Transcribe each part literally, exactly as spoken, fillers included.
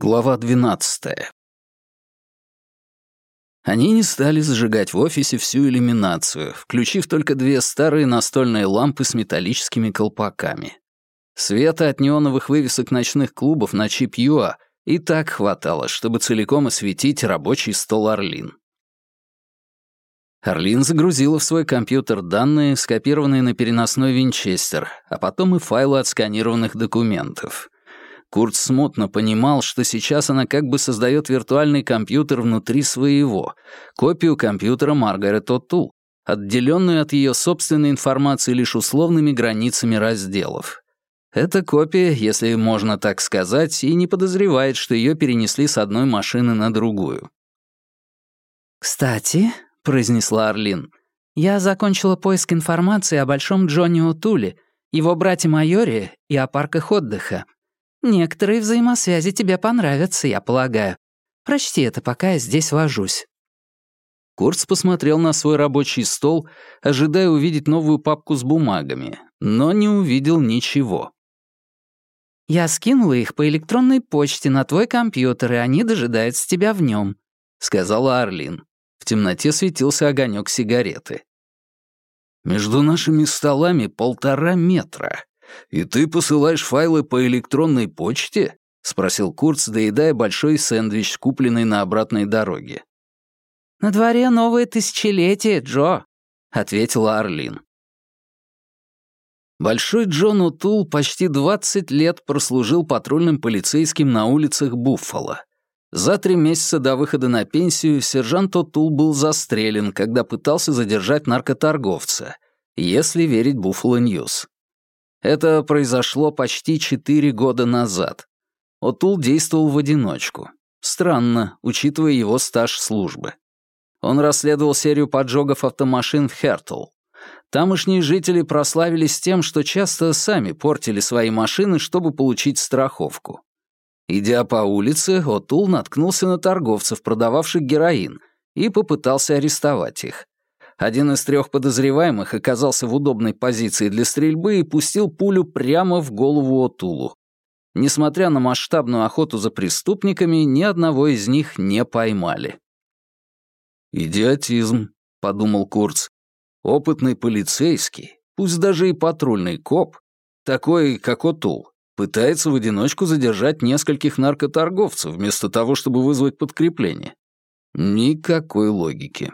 Глава двенадцатая. Они не стали зажигать в офисе всю иллюминацию, включив только две старые настольные лампы с металлическими колпаками. Света от неоновых вывесок ночных клубов на Чип-Юа и так хватало, чтобы целиком осветить рабочий стол Арлин. Арлин загрузила в свой компьютер данные, скопированные на переносной винчестер, а потом и файлы отсканированных документов. Курт смутно понимал, что сейчас она как бы создает виртуальный компьютер внутри своего, копию компьютера Маргарет О'Тул, отделенную от ее собственной информации лишь условными границами разделов. Эта копия, если можно так сказать, и не подозревает, что ее перенесли с одной машины на другую. «Кстати», — произнесла Арлин, — «я закончила поиск информации о Большом Джонни О'Туле, его брате-майоре и о парках отдыха. Некоторые взаимосвязи тебе понравятся, я полагаю. Прочти это, пока я здесь вожусь». Курц посмотрел на свой рабочий стол, ожидая увидеть новую папку с бумагами, но не увидел ничего. «Я скинула их по электронной почте на твой компьютер, и они дожидаются тебя в нем», — сказала Арлин. В темноте светился огонек сигареты. «Между нашими столами полтора метра. И ты посылаешь файлы по электронной почте?» — спросил Курц, доедая большой сэндвич, купленный на обратной дороге. «На дворе новое тысячелетие, Джо», — ответила Арлин. Большой Джон О'Тул почти двадцать лет прослужил патрульным полицейским на улицах Буффало. За три месяца до выхода на пенсию сержант О'Тул был застрелен, когда пытался задержать наркоторговца, если верить Буффало Ньюс. Это произошло почти четыре года назад. О'Тул действовал в одиночку. Странно, учитывая его стаж службы. Он расследовал серию поджогов автомашин в Хертл. Тамошние жители прославились тем, что часто сами портили свои машины, чтобы получить страховку. Идя по улице, О'Тул наткнулся на торговцев, продававших героин, и попытался арестовать их. Один из трех подозреваемых оказался в удобной позиции для стрельбы и пустил пулю прямо в голову О'Тулу. Несмотря на масштабную охоту за преступниками, ни одного из них не поймали. «Идиотизм», — подумал Курц. «Опытный полицейский, пусть даже и патрульный коп, такой, как О'Тул, пытается в одиночку задержать нескольких наркоторговцев вместо того, чтобы вызвать подкрепление. Никакой логики».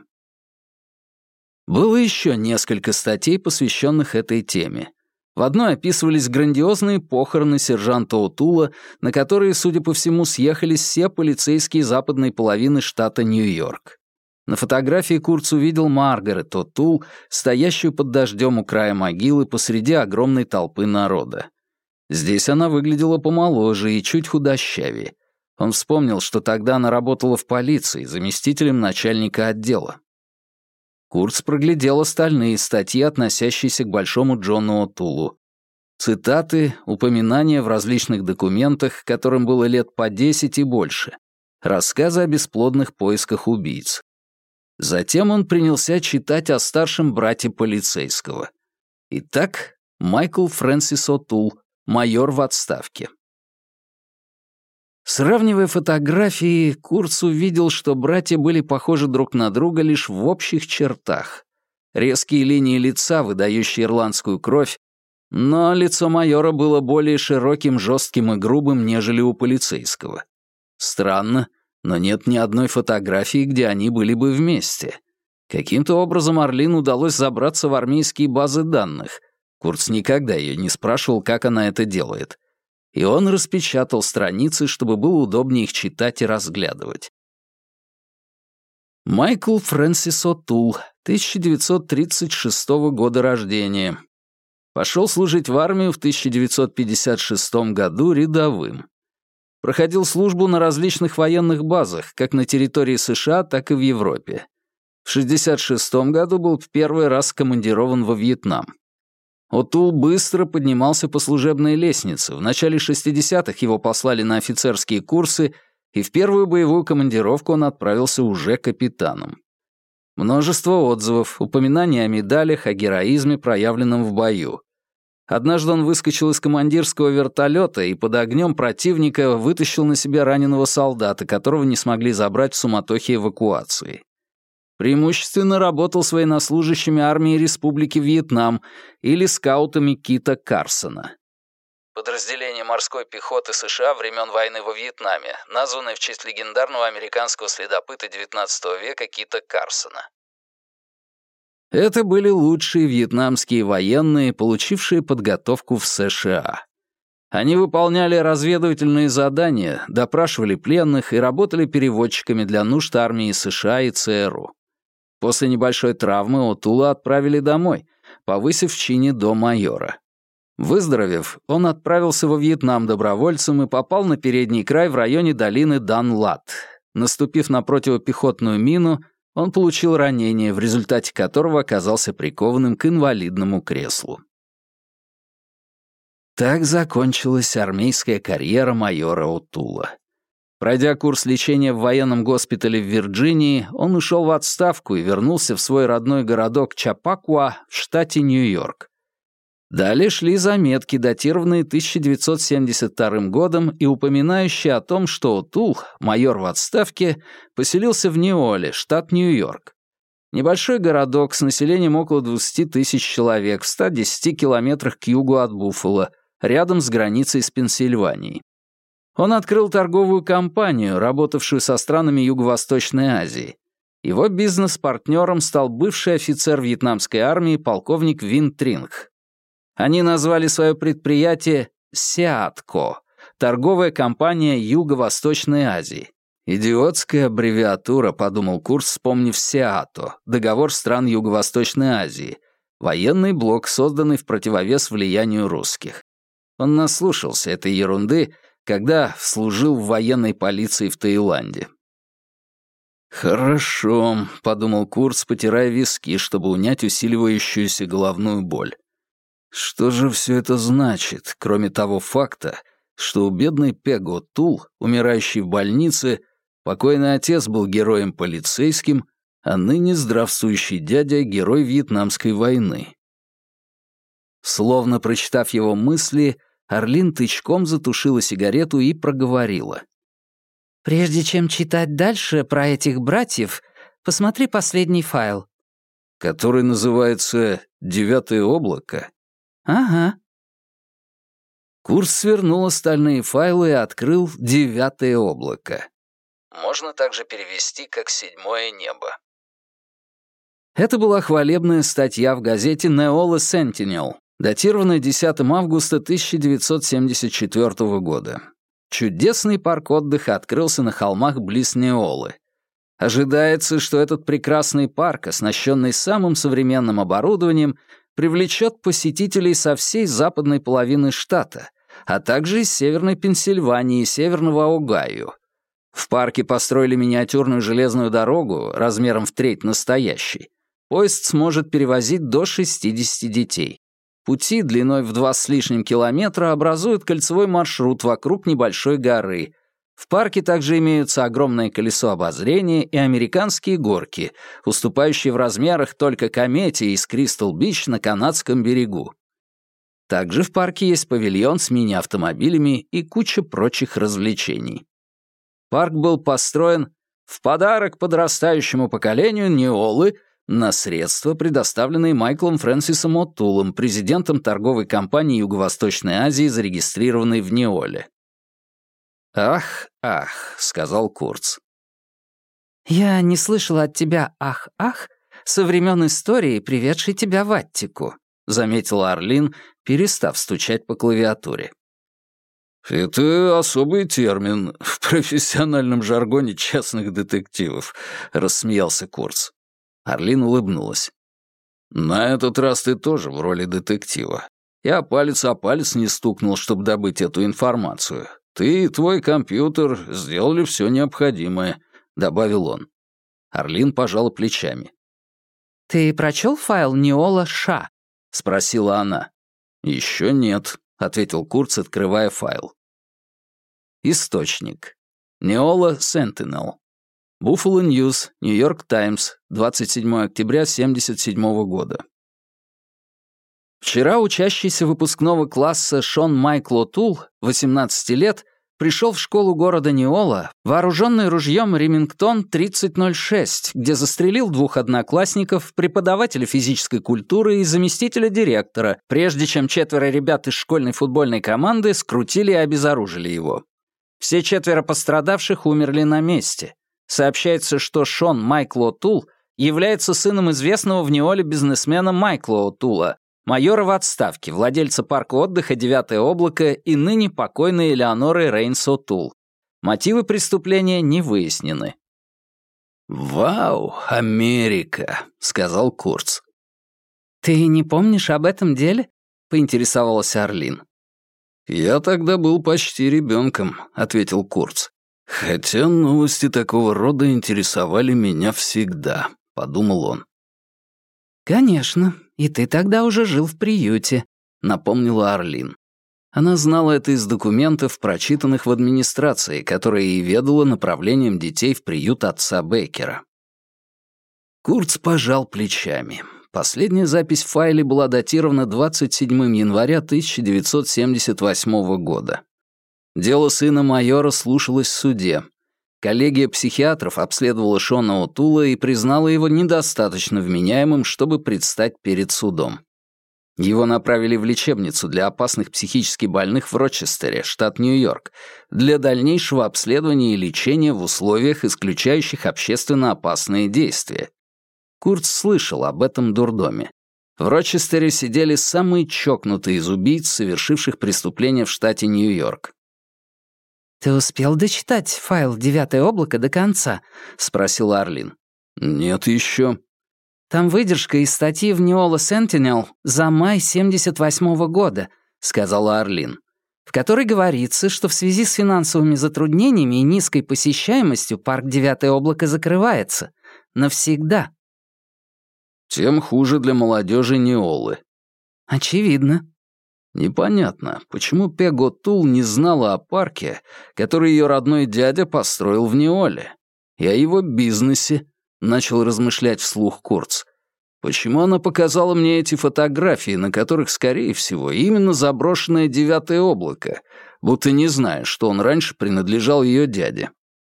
Было еще несколько статей, посвященных этой теме. В одной описывались грандиозные похороны сержанта О'Тула, на которые, судя по всему, съехались все полицейские западной половины штата Нью-Йорк. На фотографии Курц увидел Маргарет О'Тул, стоящую под дождем у края могилы посреди огромной толпы народа. Здесь она выглядела помоложе и чуть худощавее. Он вспомнил, что тогда она работала в полиции, заместителем начальника отдела. Курц проглядел остальные статьи, относящиеся к Большому Джону О'Тулу. Цитаты, упоминания в различных документах, которым было лет по десять и больше, рассказы о бесплодных поисках убийц. Затем он принялся читать о старшем брате полицейского. Итак, Майкл Фрэнсис О'Тул, майор в отставке. Сравнивая фотографии, Курц увидел, что братья были похожи друг на друга лишь в общих чертах. Резкие линии лица, выдающие ирландскую кровь, но лицо майора было более широким, жестким и грубым, нежели у полицейского. Странно, но нет ни одной фотографии, где они были бы вместе. Каким-то образом Арлин удалось забраться в армейские базы данных. Курц никогда ее не спрашивал, как она это делает. И он распечатал страницы, чтобы было удобнее их читать и разглядывать. Майкл Фрэнсис О'Тул, тысяча девятьсот тридцать шестого года рождения. Пошел служить в армию в тысяча девятьсот пятьдесят шестом году рядовым. Проходил службу на различных военных базах, как на территории США, так и в Европе. В шестьдесят шестом году был в первый раз командирован во Вьетнам. О'Тул быстро поднимался по служебной лестнице. В начале шестидесятых его послали на офицерские курсы, и в первую боевую командировку он отправился уже капитаном. Множество отзывов, упоминаний о медалях, о героизме, проявленном в бою. Однажды он выскочил из командирского вертолета и под огнем противника вытащил на себя раненого солдата, которого не смогли забрать в суматохе эвакуации. Преимущественно работал с военнослужащими армии Республики Вьетнам или скаутами Кита Карсона. Подразделение морской пехоты США времен войны во Вьетнаме, названное в честь легендарного американского следопыта девятнадцатого века Кита Карсона. Это были лучшие вьетнамские военные, получившие подготовку в США. Они выполняли разведывательные задания, допрашивали пленных и работали переводчиками для нужд армии США и ЦРУ. После небольшой травмы Отула отправили домой, повысив в чине до майора. Выздоровев, он отправился во Вьетнам добровольцем и попал на передний край в районе долины Дан Лат. Наступив на противопехотную мину, он получил ранение, в результате которого оказался прикованным к инвалидному креслу. Так закончилась армейская карьера майора Отула. Пройдя курс лечения в военном госпитале в Вирджинии, он ушел в отставку и вернулся в свой родной городок Чапакуа в штате Нью-Йорк. Далее шли заметки, датированные тысяча девятьсот семьдесят вторым годом и упоминающие о том, что Отул, майор в отставке, поселился в Неоле, штат Нью-Йорк. Небольшой городок с населением около двадцати тысяч человек в ста десяти километрах к югу от Буффало, рядом с границей с Пенсильванией. Он открыл торговую компанию, работавшую со странами Юго-Восточной Азии. Его бизнес-партнером стал бывший офицер вьетнамской армии полковник Вин Тринг. Они назвали свое предприятие «Сиатко» — торговая компания Юго-Восточной Азии. «Идиотская аббревиатура», — подумал Курц, вспомнив «Сиато» — договор стран Юго-Восточной Азии, военный блок, созданный в противовес влиянию русских. Он наслушался этой ерунды, когда служил в военной полиции в Таиланде. «Хорошо», — подумал Курц, потирая виски, чтобы унять усиливающуюся головную боль. «Что же все это значит, кроме того факта, что у бедной Пего Тул, умирающей в больнице, покойный отец был героем-полицейским, а ныне здравствующий дядя — герой Вьетнамской войны?» Словно прочитав его мысли, Арлин тычком затушила сигарету и проговорила. «Прежде чем читать дальше про этих братьев, посмотри последний файл». «Который называется «Девятое облако»?» «Ага». Курц свернул остальные файлы и открыл «Девятое облако». Можно также перевести как «Седьмое небо». Это была хвалебная статья в газете «Неола Sentinel», датированная десятого августа тысяча девятьсот семьдесят четвёртого года. Чудесный парк отдыха открылся на холмах близ Неолы. Ожидается, что этот прекрасный парк, оснащенный самым современным оборудованием, привлечет посетителей со всей западной половины штата, а также из Северной Пенсильвании и Северного Огайо. В парке построили миниатюрную железную дорогу размером в треть настоящей. Поезд сможет перевозить до шестидесяти детей. Пути длиной в два с лишним километра образуют кольцевой маршрут вокруг небольшой горы. В парке также имеются огромное колесо обозрения и американские горки, уступающие в размерах только комете из Кристал-Бич на канадском берегу. Также в парке есть павильон с мини-автомобилями и куча прочих развлечений. Парк был построен в подарок подрастающему поколению Неолы на средства, предоставленные Майклом Фрэнсисом Отулом, президентом торговой компании Юго-Восточной Азии, зарегистрированной в Неоле. «Ах, ах», — сказал Курц. «Я не слышала от тебя «ах-ах» со времен истории, приведшей тебя в Аттику», — заметила Арлин, перестав стучать по клавиатуре. «Это особый термин в профессиональном жаргоне частных детективов», — рассмеялся Курц. Арлин улыбнулась. «На этот раз ты тоже в роли детектива. Я палец о палец не стукнул, чтобы добыть эту информацию. Ты и твой компьютер сделали все необходимое», — добавил он. Арлин пожала плечами. «Ты прочел файл Неола Ша?» — спросила она. «Еще нет», — ответил Курц, открывая файл. Источник. Неола Sentinel. Buffalo News, Нью-Йорк Таймс, двадцать седьмого октября семьдесят седьмого года. Вчера учащийся выпускного класса Шон Майкл О'Тул, восемнадцати лет, пришел в школу города Неола, вооруженный ружьем Ремингтон тридцать ноль шесть, где застрелил двух одноклассников, преподавателя физической культуры и заместителя директора, прежде чем четверо ребят из школьной футбольной команды скрутили и обезоружили его. Все четверо пострадавших умерли на месте. Сообщается, что Шон Майкл О'Тул является сыном известного в Неоле бизнесмена Майкла О'Тула, майора в отставке, владельца парка отдыха «Девятое облако» и ныне покойной Элеоноры Рейнс О'Тул. Мотивы преступления не выяснены. «Вау, Америка», — сказал Курц. «Ты не помнишь об этом деле?» — поинтересовалась Арлин. «Я тогда был почти ребенком», — ответил Курц. «Хотя новости такого рода интересовали меня всегда», — подумал он. «Конечно, и ты тогда уже жил в приюте», — напомнила Арлин. Она знала это из документов, прочитанных в администрации, которая и ведала направлением детей в приют отца Бейкера. Курц пожал плечами. Последняя запись в файле была датирована двадцать седьмого января тысяча девятьсот семьдесят восьмого года. Дело сына майора слушалось в суде. Коллегия психиатров обследовала Шона О'Тула и признала его недостаточно вменяемым, чтобы предстать перед судом. Его направили в лечебницу для опасных психически больных в Рочестере, штат Нью-Йорк, для дальнейшего обследования и лечения в условиях, исключающих общественно опасные действия. Курц слышал об этом дурдоме. В Рочестере сидели самые чокнутые из убийц, совершивших преступления в штате Нью-Йорк. «Ты успел дочитать файл «Девятое облако» до конца?» — спросил Арлин. «Нет еще». «Там выдержка из статьи в Неола Сентинел за май семьдесят восьмого года», — сказала Арлин, в которой говорится, что в связи с финансовыми затруднениями и низкой посещаемостью парк «Девятое облако» закрывается. Навсегда. Тем хуже для молодежи Неолы. Очевидно. Непонятно, почему Пег О'Тул не знала о парке, который ее родной дядя построил в Неоле, и о его бизнесе, начал размышлять вслух Курц. Почему она показала мне эти фотографии, на которых, скорее всего, именно заброшенное «Девятое облако», будто не зная, что он раньше принадлежал ее дяде?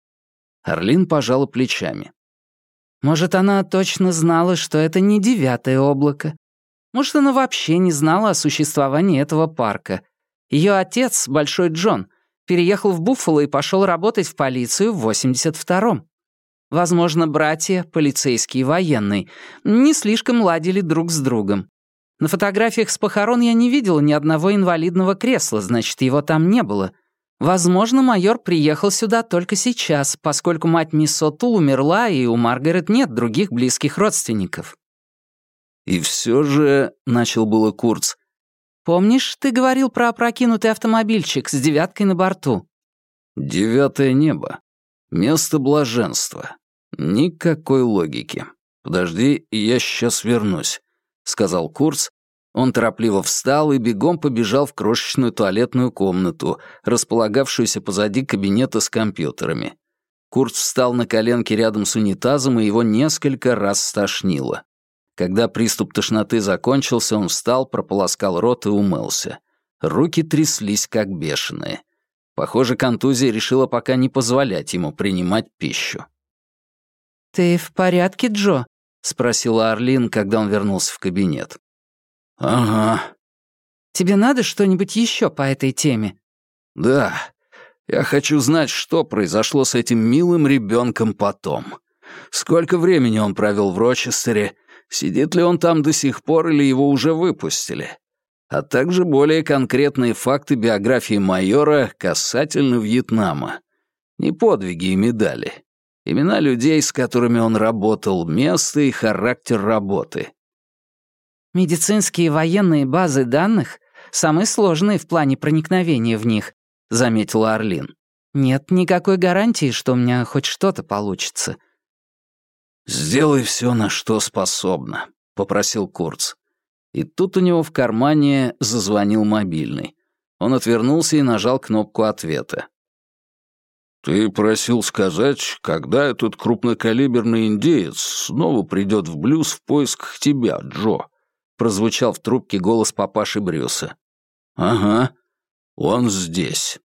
Арлин пожала плечами. Может, она точно знала, что это не «Девятое облако». Может, она вообще не знала о существовании этого парка. Ее отец, Большой Джон, переехал в Буффало и пошел работать в полицию в восемьдесят втором. Возможно, братья, полицейский и военный, не слишком ладили друг с другом. На фотографиях с похорон я не видела ни одного инвалидного кресла, значит, его там не было. Возможно, майор приехал сюда только сейчас, поскольку мать мисс О'Тул умерла, и у Маргарет нет других близких родственников. «И все же...» — начал было Курц. «Помнишь, ты говорил про опрокинутый автомобильчик с девяткой на борту?» «Девятое небо. Место блаженства. Никакой логики. Подожди, я сейчас вернусь», — сказал Курц. Он торопливо встал и бегом побежал в крошечную туалетную комнату, располагавшуюся позади кабинета с компьютерами. Курц встал на коленки рядом с унитазом, и его несколько раз стошнило. Когда приступ тошноты закончился, он встал, прополоскал рот и умылся. Руки тряслись, как бешеные. Похоже, контузия решила пока не позволять ему принимать пищу. «Ты в порядке, Джо?» — спросила Арлин, когда он вернулся в кабинет. «Ага». «Тебе надо что-нибудь еще по этой теме?» «Да. Я хочу знать, что произошло с этим милым ребенком потом. Сколько времени он провел в Рочестере, сидит ли он там до сих пор или его уже выпустили, а также более конкретные факты биографии майора касательно Вьетнама. Не подвиги и медали. Имена людей, с которыми он работал, место и характер работы». «Медицинские и военные базы данных самые сложные в плане проникновения в них», — заметила Арлин. «Нет никакой гарантии, что у меня хоть что-то получится». «Сделай все, на что способна», — попросил Курц. И тут у него в кармане зазвонил мобильный. Он отвернулся и нажал кнопку ответа. «Ты просил сказать, когда этот крупнокалиберный индеец снова придет в блюз в поисках тебя, Джо», — прозвучал в трубке голос папаши Брюса. «Ага, он здесь».